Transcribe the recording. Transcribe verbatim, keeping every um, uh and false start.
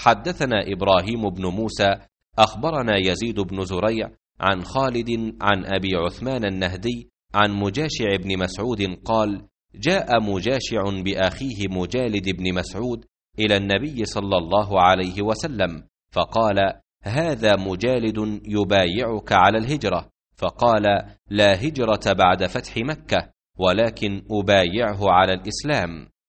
حدثنا إبراهيم بن موسى أخبرنا يزيد بن زريع عن خالد عن أبي عثمان النهدي عن مجاشع بن مسعود قال: جاء مجاشع بأخيه مجالد بن مسعود إلى النبي صلى الله عليه وسلم فقال: هذا مجالد يبايعك على الهجرة. فقال: لا هجرة بعد فتح مكة، ولكن أبايعه على الإسلام.